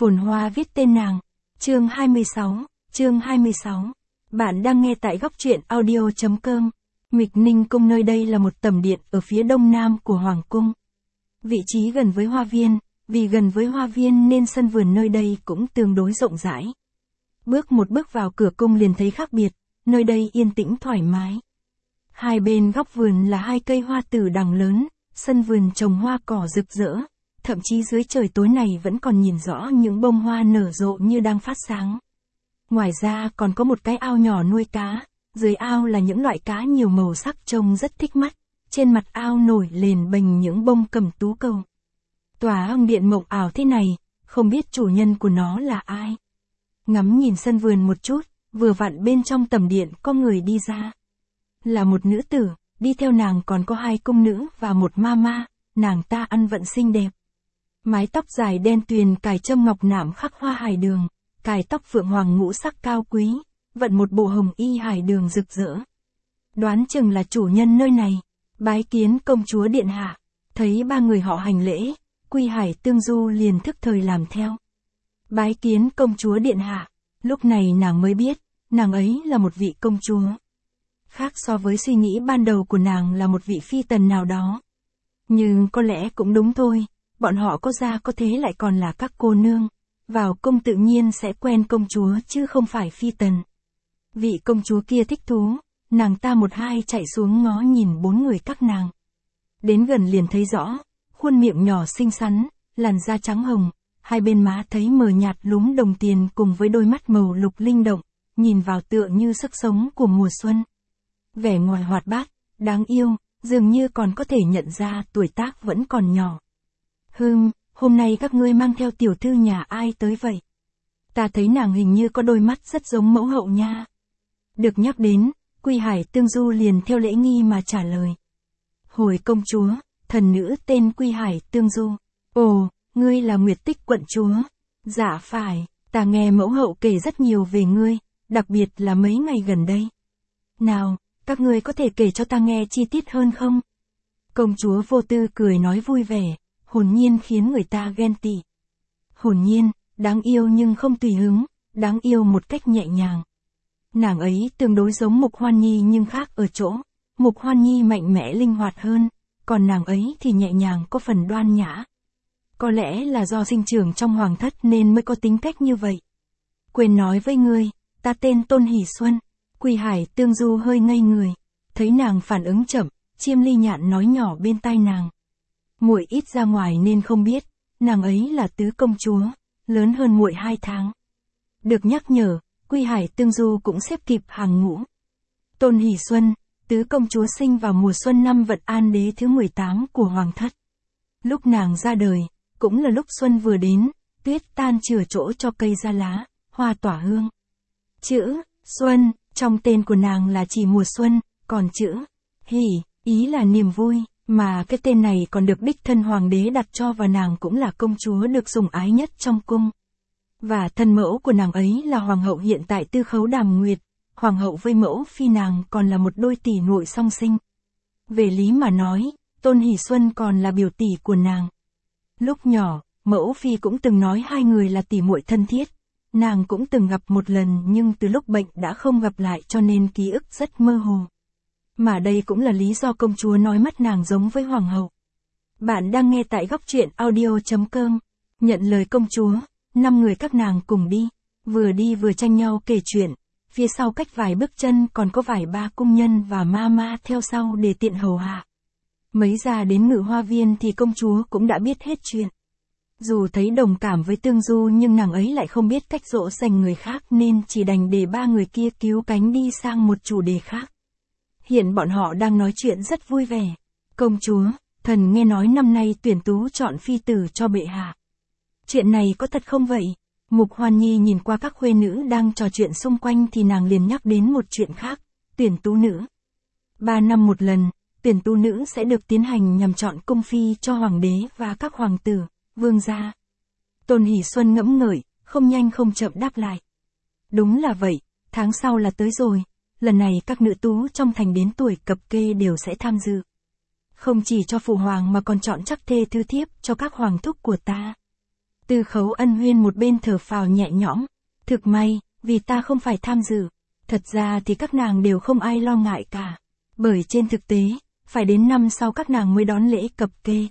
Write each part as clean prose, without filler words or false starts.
Phồn Hoa viết tên nàng. Chương 26. Bạn đang nghe tại góc truyện audio.com. Mịch Ninh Cung nơi đây là một tầm điện ở phía đông nam của Hoàng Cung. Vị trí gần với hoa viên, vì gần với hoa viên nên sân vườn nơi đây cũng tương đối rộng rãi. Bước một bước vào cửa cung liền thấy khác biệt, nơi đây yên tĩnh thoải mái. Hai bên góc vườn là hai cây hoa tử đằng lớn, sân vườn trồng hoa cỏ rực rỡ, thậm chí dưới trời tối này vẫn còn nhìn rõ những bông hoa nở rộ như đang phát sáng. Ngoài ra còn có một cái ao nhỏ nuôi cá, dưới ao là những loại cá nhiều màu sắc trông rất thích mắt, trên mặt ao nổi lềnh bềnh những bông cẩm tú cầu. Tòa ong điện mộng ảo thế này, không biết chủ nhân của nó là ai. Ngắm nhìn sân vườn một chút, vừa vặn bên trong tầm điện có người đi ra. Là một nữ tử, đi theo nàng còn có hai cung nữ và một ma ma, nàng ta ăn vận xinh đẹp. Mái tóc dài đen tuyền cài châm ngọc nạm khắc hoa hải đường, cài tóc phượng hoàng ngũ sắc cao quý, vận một bộ hồng y hải đường rực rỡ. Đoán chừng là chủ nhân nơi này. Bái kiến công chúa điện hạ. Thấy ba người họ hành lễ, Quy Hải Tương Du liền thức thời làm theo. Bái kiến công chúa điện hạ. Lúc này nàng mới biết, nàng ấy là một vị công chúa. Khác so với suy nghĩ ban đầu của nàng là một vị phi tần nào đó. Nhưng có lẽ cũng đúng thôi, bọn họ có ra có thế lại còn là các cô nương. Vào cung tự nhiên sẽ quen công chúa chứ không phải phi tần. Vị công chúa kia thích thú, nàng ta một hai chạy xuống ngó nhìn bốn người các nàng. Đến gần liền thấy rõ, khuôn miệng nhỏ xinh xắn, làn da trắng hồng, hai bên má thấy mờ nhạt lúm đồng tiền cùng với đôi mắt màu lục linh động, nhìn vào tựa như sức sống của mùa xuân. Vẻ ngoài hoạt bát, đáng yêu, dường như còn có thể nhận ra tuổi tác vẫn còn nhỏ. Hôm nay các ngươi mang theo tiểu thư nhà ai tới vậy? Ta thấy nàng hình như có đôi mắt rất giống mẫu hậu nha. Được nhắc đến, Quy Hải Tương Du liền theo lễ nghi mà trả lời. Hồi công chúa, thần nữ tên Quy Hải Tương Du. Ồ, ngươi là Nguyệt Tích quận chúa. Dạ phải, ta nghe mẫu hậu kể rất nhiều về ngươi, đặc biệt là mấy ngày gần đây. Nào, các ngươi có thể kể cho ta nghe chi tiết hơn không? Công chúa vô tư cười nói vui vẻ, hồn nhiên khiến người ta ghen tị. Hồn nhiên, đáng yêu nhưng không tùy hứng, đáng yêu một cách nhẹ nhàng. Nàng ấy tương đối giống Mục Hoan Nhi nhưng khác ở chỗ, Mục Hoan Nhi mạnh mẽ linh hoạt hơn, còn nàng ấy thì nhẹ nhàng có phần đoan nhã. Có lẽ là do sinh trưởng trong hoàng thất nên mới có tính cách như vậy. Quên nói với ngươi, ta tên Tôn Hỷ Xuân. Quy Hải Tương Du hơi ngây người, thấy nàng phản ứng chậm, Chiêm Ly Nhạn nói nhỏ bên tai nàng. Muội ít ra ngoài nên không biết, nàng ấy là tứ công chúa, lớn hơn muội 2 tháng. Được nhắc nhở, Quy Hải Tương Du cũng xếp kịp hàng ngũ. Tôn Hỷ Xuân, tứ công chúa sinh vào mùa xuân năm Vận An Đế thứ 18 của hoàng thất. Lúc nàng ra đời, cũng là lúc xuân vừa đến, tuyết tan chừa chỗ cho cây ra lá, hoa tỏa hương. Chữ Xuân trong tên của nàng là chỉ mùa xuân, còn chữ Hỷ ý là niềm vui, mà cái tên này còn được đích thân hoàng đế đặt cho và nàng cũng là công chúa được sủng ái nhất trong cung. Và thân mẫu của nàng ấy là hoàng hậu hiện tại Tư Khấu Đàm Nguyệt, hoàng hậu với mẫu phi nàng còn là một đôi tỷ muội song sinh. Về lý mà nói, Tôn Hỷ Xuân còn là biểu tỷ của nàng. Lúc nhỏ, mẫu phi cũng từng nói hai người là tỷ muội thân thiết. Nàng cũng từng gặp một lần nhưng từ lúc bệnh đã không gặp lại cho nên ký ức rất mơ hồ. Mà đây cũng là lý do công chúa nói mắt nàng giống với hoàng hậu. Bạn đang nghe tại góc truyện audio.com. Nhận lời công chúa, 5 người các nàng cùng đi vừa tranh nhau kể chuyện. Phía sau cách vài bước chân còn có vài ba cung nhân và ma ma theo sau để tiện hầu hạ. Mấy ra đến Ngự Hoa Viên thì công chúa cũng đã biết hết chuyện. Dù thấy đồng cảm với Tương Du nhưng nàng ấy lại không biết cách dỗ dành người khác nên chỉ đành để ba người kia cứu cánh đi sang một chủ đề khác. Hiện bọn họ đang nói chuyện rất vui vẻ. Công chúa, thần nghe nói năm nay tuyển tú chọn phi tử cho bệ hạ. Chuyện này có thật không vậy? Mục Hoan Nhi nhìn qua các khuê nữ đang trò chuyện xung quanh thì nàng liền nhắc đến một chuyện khác, tuyển tú nữ. 3 năm một lần, tuyển tú nữ sẽ được tiến hành nhằm chọn cung phi cho hoàng đế và các hoàng tử, vương gia. Tôn Hỷ Xuân ngẫm ngợi, không nhanh không chậm đáp lại. Đúng là vậy, tháng sau là tới rồi, lần này các nữ tú trong thành đến tuổi cập kê đều sẽ tham dự. Không chỉ cho phụ hoàng mà còn chọn chắc thê thư thiếp cho các hoàng thúc của ta. Tư Khấu Ân Huyên một bên thở phào nhẹ nhõm. Thực may, vì ta không phải tham dự. Thật ra thì các nàng đều không ai lo ngại cả. Bởi trên thực tế, phải đến năm sau các nàng mới đón lễ cập kê.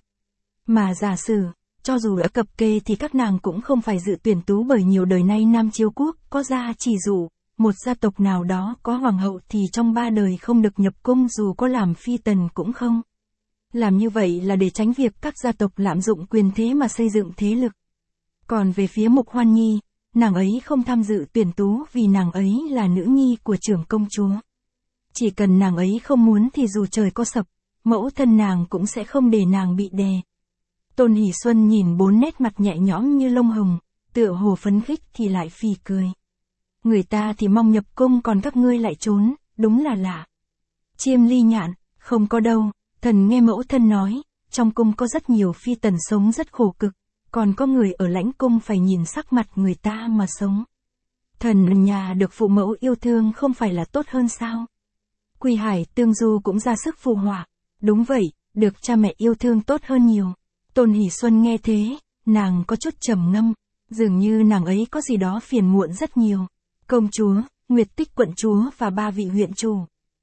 Mà giả sử, cho dù đã cập kê thì các nàng cũng không phải dự tuyển tú, bởi nhiều đời nay Nam Chiếu Quốc có gia chỉ dụ, một gia tộc nào đó có hoàng hậu thì trong 3 đời không được nhập cung, dù có làm phi tần cũng không. Làm như vậy là để tránh việc các gia tộc lạm dụng quyền thế mà xây dựng thế lực. Còn về phía Mục Hoan Nhi, nàng ấy không tham dự tuyển tú vì nàng ấy là nữ nhi của trưởng công chúa. Chỉ cần nàng ấy không muốn thì dù trời có sập, mẫu thân nàng cũng sẽ không để nàng bị đè. Tôn Hỷ Xuân nhìn 4 nét mặt nhẹ nhõm như lông hồng, tựa hồ phấn khích thì lại phì cười. Người ta thì mong nhập cung còn các ngươi lại trốn, đúng là lạ. Chiêm Ly Nhạn, không có đâu, thần nghe mẫu thân nói, trong cung có rất nhiều phi tần sống rất khổ cực, còn có người ở lãnh cung phải nhìn sắc mặt người ta mà sống. Thần ở nhà được phụ mẫu yêu thương không phải là tốt hơn sao? Quy Hải Tương Du cũng ra sức phù họa. Đúng vậy, được cha mẹ yêu thương tốt hơn nhiều. Tôn Hỷ Xuân nghe thế, nàng có chút trầm ngâm, dường như nàng ấy có gì đó phiền muộn rất nhiều. Công chúa, Nguyệt Tích quận chúa và 3 vị huyện chủ.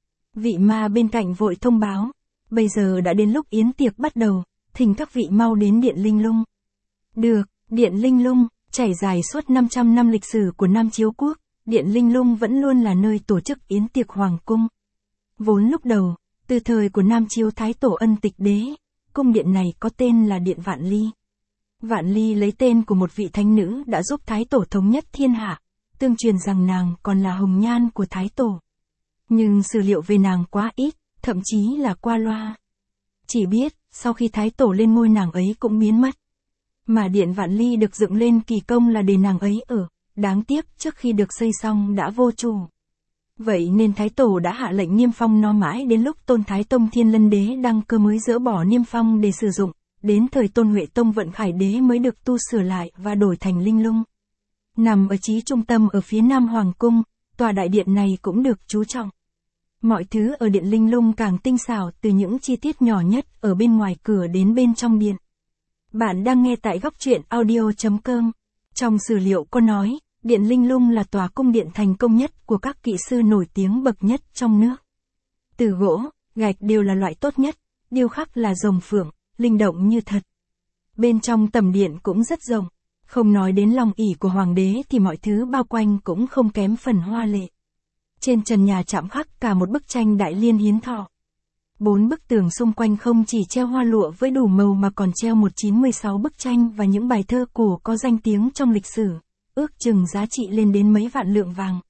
Vị ma bên cạnh vội thông báo, bây giờ đã đến lúc yến tiệc bắt đầu, thỉnh các vị mau đến Điện Linh Lung. Được, Điện Linh Lung, trải dài suốt 500 năm lịch sử của Nam Chiếu Quốc, Điện Linh Lung vẫn luôn là nơi tổ chức yến tiệc hoàng cung. Vốn lúc đầu, từ thời của Nam Chiếu Thái Tổ Ân Tịch Đế, cung điện này có tên là Điện Vạn Ly. Vạn Ly lấy tên của một vị thánh nữ đã giúp Thái Tổ thống nhất thiên hạ, tương truyền rằng nàng còn là hồng nhan của Thái Tổ. Nhưng sử liệu về nàng quá ít, thậm chí là qua loa. Chỉ biết, sau khi Thái Tổ lên ngôi nàng ấy cũng biến mất. Mà Điện Vạn Ly được dựng lên kỳ công là để nàng ấy ở, đáng tiếc trước khi được xây xong đã vô chủ. Vậy nên Thái Tổ đã hạ lệnh niêm phong nó mãi đến lúc Tôn Thái Tông Thiên Lân Đế đăng cơ mới dỡ bỏ niêm phong để sử dụng, đến thời Tôn Huệ Tông Vận Khải Đế mới được tu sửa lại và đổi thành Linh Lung. Nằm ở chí trung tâm ở phía nam hoàng cung, tòa đại điện này cũng được chú trọng. Mọi thứ ở Điện Linh Lung càng tinh xảo, từ những chi tiết nhỏ nhất ở bên ngoài cửa đến bên trong điện. Bạn đang nghe tại góc truyện audio.com. Trong sử liệu có nói, Điện Linh Lung là tòa cung điện thành công nhất của các kỹ sư nổi tiếng bậc nhất trong nước. Từ gỗ, gạch đều là loại tốt nhất, điêu khắc là rồng phượng, linh động như thật. Bên trong tầm điện cũng rất rộng, không nói đến long ỷ của hoàng đế thì mọi thứ bao quanh cũng không kém phần hoa lệ. Trên trần nhà chạm khắc cả một bức tranh Đại Liên hiến thọ. 4 bức tường xung quanh không chỉ treo hoa lụa với đủ màu mà còn treo 196 bức tranh và những bài thơ cổ có danh tiếng trong lịch sử, ước chừng giá trị lên đến mấy vạn lượng vàng.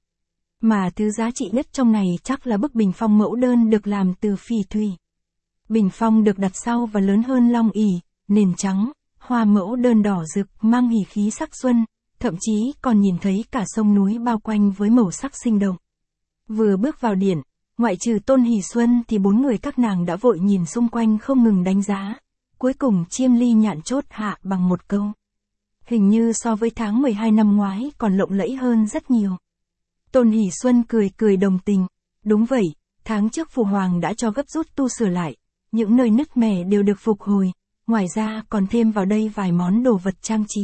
Mà thứ giá trị nhất trong này chắc là bức bình phong mẫu đơn được làm từ phỉ thủy. Bình phong được đặt sau và lớn hơn long ỷ, nền trắng, hoa mẫu đơn đỏ rực mang hỉ khí sắc xuân, thậm chí còn nhìn thấy cả sông núi bao quanh với màu sắc sinh động. Vừa bước vào điện, ngoại trừ Tôn Hỷ Xuân thì 4 người các nàng đã vội nhìn xung quanh không ngừng đánh giá. Cuối cùng Chiêm Ly Nhạn chốt hạ bằng một câu. Hình như so với tháng 12 năm ngoái còn lộng lẫy hơn rất nhiều. Tôn Hỷ Xuân cười cười đồng tình. Đúng vậy, tháng trước Phụ Hoàng đã cho gấp rút tu sửa lại. Những nơi nứt mẻ đều được phục hồi. Ngoài ra còn thêm vào đây vài món đồ vật trang trí.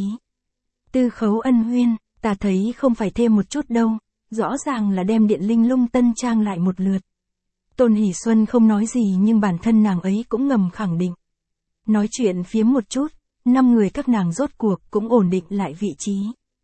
Tư Khấu Ân Huyên, ta thấy không phải thêm một chút đâu. Rõ ràng là đem Điện Linh Lung tân trang lại một lượt. Tôn Hỷ Xuân không nói gì nhưng bản thân nàng ấy cũng ngầm khẳng định. Nói chuyện phiếm một chút, 5 người các nàng rốt cuộc cũng ổn định lại vị trí.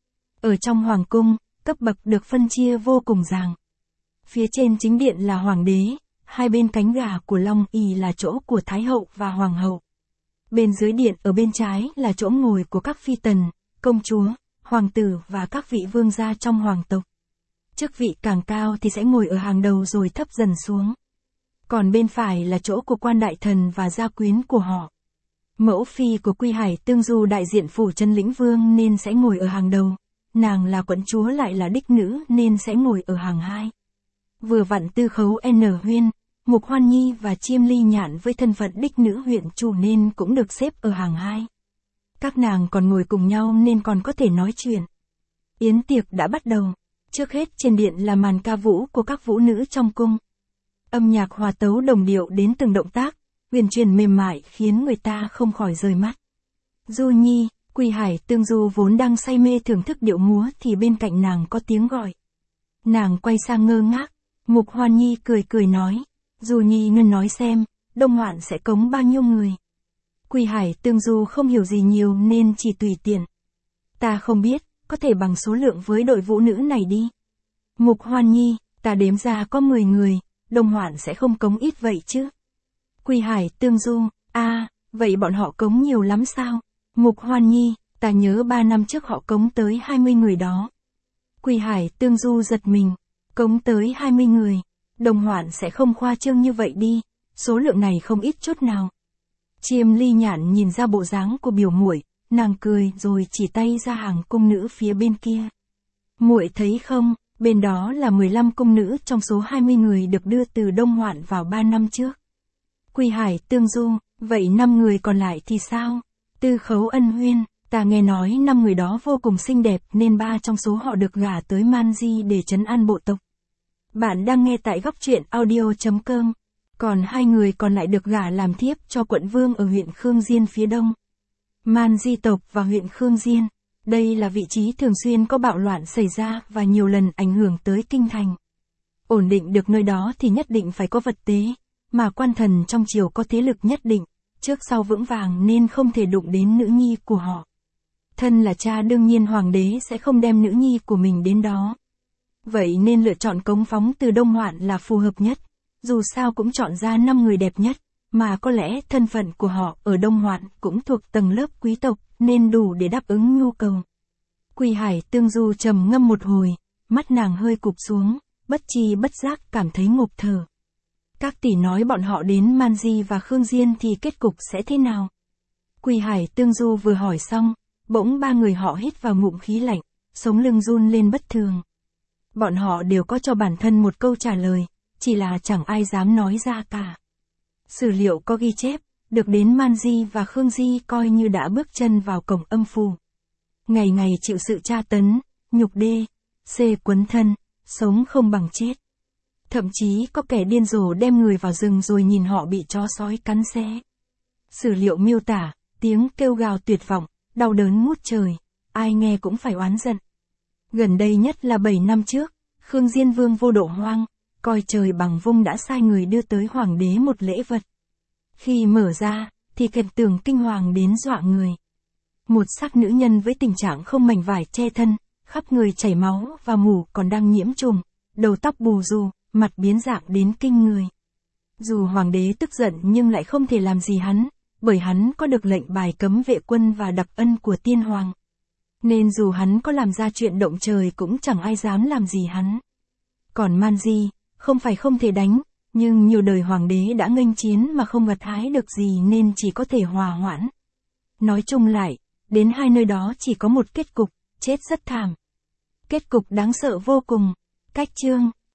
Ở trong hoàng cung, cấp bậc được phân chia vô cùng ràng. Phía trên chính điện là hoàng đế, hai bên cánh gà của long ỷ là chỗ của thái hậu và hoàng hậu. Bên dưới điện ở bên trái là chỗ ngồi của các phi tần, công chúa, hoàng tử và các vị vương gia trong hoàng tộc. Chức vị càng cao thì sẽ ngồi ở hàng đầu rồi thấp dần xuống. Còn bên phải là chỗ của quan đại thần và gia quyến của họ. Mẫu phi của Quy Hải Tương Du đại diện phủ Chân Lĩnh Vương nên sẽ ngồi ở hàng đầu. Nàng là quận chúa lại là đích nữ nên sẽ ngồi ở hàng 2. Vừa vặn Tư Khấu N Huyên, Mục Hoan Nhi và Chiêm Ly Nhạn với thân phận đích nữ huyện chủ nên cũng được xếp ở hàng 2. Các nàng còn ngồi cùng nhau nên còn có thể nói chuyện. Yến tiệc đã bắt đầu. Trước hết trên điện là màn ca vũ của các vũ nữ trong cung. Âm nhạc hòa tấu đồng điệu đến từng động tác, huyền truyền mềm mại khiến người ta không khỏi rời mắt. Du Nhi, Quỳ Hải Tương Du vốn đang say mê thưởng thức điệu múa thì bên cạnh nàng có tiếng gọi. Nàng quay sang ngơ ngác, Mục Hoan Nhi cười cười nói, Du Nhi ngân nói xem, Đông Hoạn sẽ cống bao nhiêu người. Quỳ Hải Tương Du không hiểu gì nhiều nên chỉ tùy tiện. Ta không biết, có thể bằng số lượng với đội vũ nữ này đi. Mục Hoan Nhi, ta đếm ra có 10 người, Đông Hoạn sẽ không cống ít vậy chứ. Quỳ Hải Tương Du, vậy bọn họ cống nhiều lắm sao? Mục Hoan Nhi, ta nhớ 3 năm trước họ cống tới 20 người đó. Quỳ Hải Tương Du giật mình, cống tới 20 người, Đông Hoạn sẽ không khoa trương như vậy đi, số lượng này không ít chút nào. Chiêm Ly Nhạn nhìn ra bộ dáng của biểu muội, nàng cười rồi chỉ tay ra hàng cung nữ phía bên kia. Muội thấy không, bên đó là 15 cung nữ trong số 20 người được đưa từ Đông Hoạn vào 3 năm trước. Quỳ Hải Tương Du, vậy 5 người còn lại thì sao? Tư Khấu Ân Huyên, ta nghe nói 5 người đó vô cùng xinh đẹp nên 3 trong số họ được gả tới Man Di để trấn an bộ tộc. Bạn đang nghe tại góc truyện audio.com. Còn 2 người còn lại được gả làm thiếp cho quận vương ở huyện Khương Diên phía đông. Man Di tộc và huyện Khương Diên, đây là vị trí thường xuyên có bạo loạn xảy ra và nhiều lần ảnh hưởng tới kinh thành. Ổn định được nơi đó thì nhất định phải có vật tế, mà quan thần trong triều có thế lực nhất định, trước sau vững vàng nên không thể đụng đến nữ nhi của họ. Thân là cha đương nhiên hoàng đế sẽ không đem nữ nhi của mình đến đó. Vậy nên lựa chọn cống phóng từ Đông Hoạn là phù hợp nhất, dù sao cũng chọn ra 5 người đẹp nhất, mà có lẽ thân phận của họ ở Đông Hoạn cũng thuộc tầng lớp quý tộc nên đủ để đáp ứng nhu cầu. Quỳ Hải Tương Du trầm ngâm một hồi, mắt nàng hơi cụp xuống, bất tri bất giác cảm thấy ngộp thở. Các tỷ nói bọn họ đến Man Di và Khương Diên thì kết cục sẽ thế nào? Quỳ Hải Tương Du vừa hỏi xong, bỗng 3 người họ hít vào ngụm khí lạnh, sống lưng run lên bất thường. Bọn họ đều có cho bản thân một câu trả lời, chỉ là chẳng ai dám nói ra cả. Sử liệu có ghi chép, được đến Man Di và Khương Di coi như đã bước chân vào cổng âm phủ. Ngày ngày chịu sự tra tấn, nhục đê, quấn thân, sống không bằng chết. Thậm chí có kẻ điên rồ đem người vào rừng rồi nhìn họ bị chó sói cắn xé. Sử liệu miêu tả, tiếng kêu gào tuyệt vọng, đau đớn ngút trời, ai nghe cũng phải oán giận. Gần đây nhất là 7 năm trước, Khương Diên Vương vô độ hoang, coi trời bằng vung đã sai người đưa tới hoàng đế một lễ vật. Khi mở ra, thì cảnh tượng kinh hoàng đến dọa người. Một xác nữ nhân với tình trạng không mảnh vải che thân, khắp người chảy máu và mủ còn đang nhiễm trùng, đầu tóc bù rù, mặt biến dạng đến kinh người. Dù hoàng đế tức giận nhưng lại không thể làm gì hắn, bởi hắn có được lệnh bài cấm vệ quân và đặc ân của tiên hoàng. Nên dù hắn có làm ra chuyện động trời cũng chẳng ai dám làm gì hắn. Còn Man Di, không phải không thể đánh, nhưng nhiều đời hoàng đế đã nghênh chiến mà không gặt hái được gì nên chỉ có thể hòa hoãn. Nói chung lại, đến 2 nơi đó chỉ có một kết cục, chết rất thảm. Kết cục đáng sợ vô cùng. Cách chương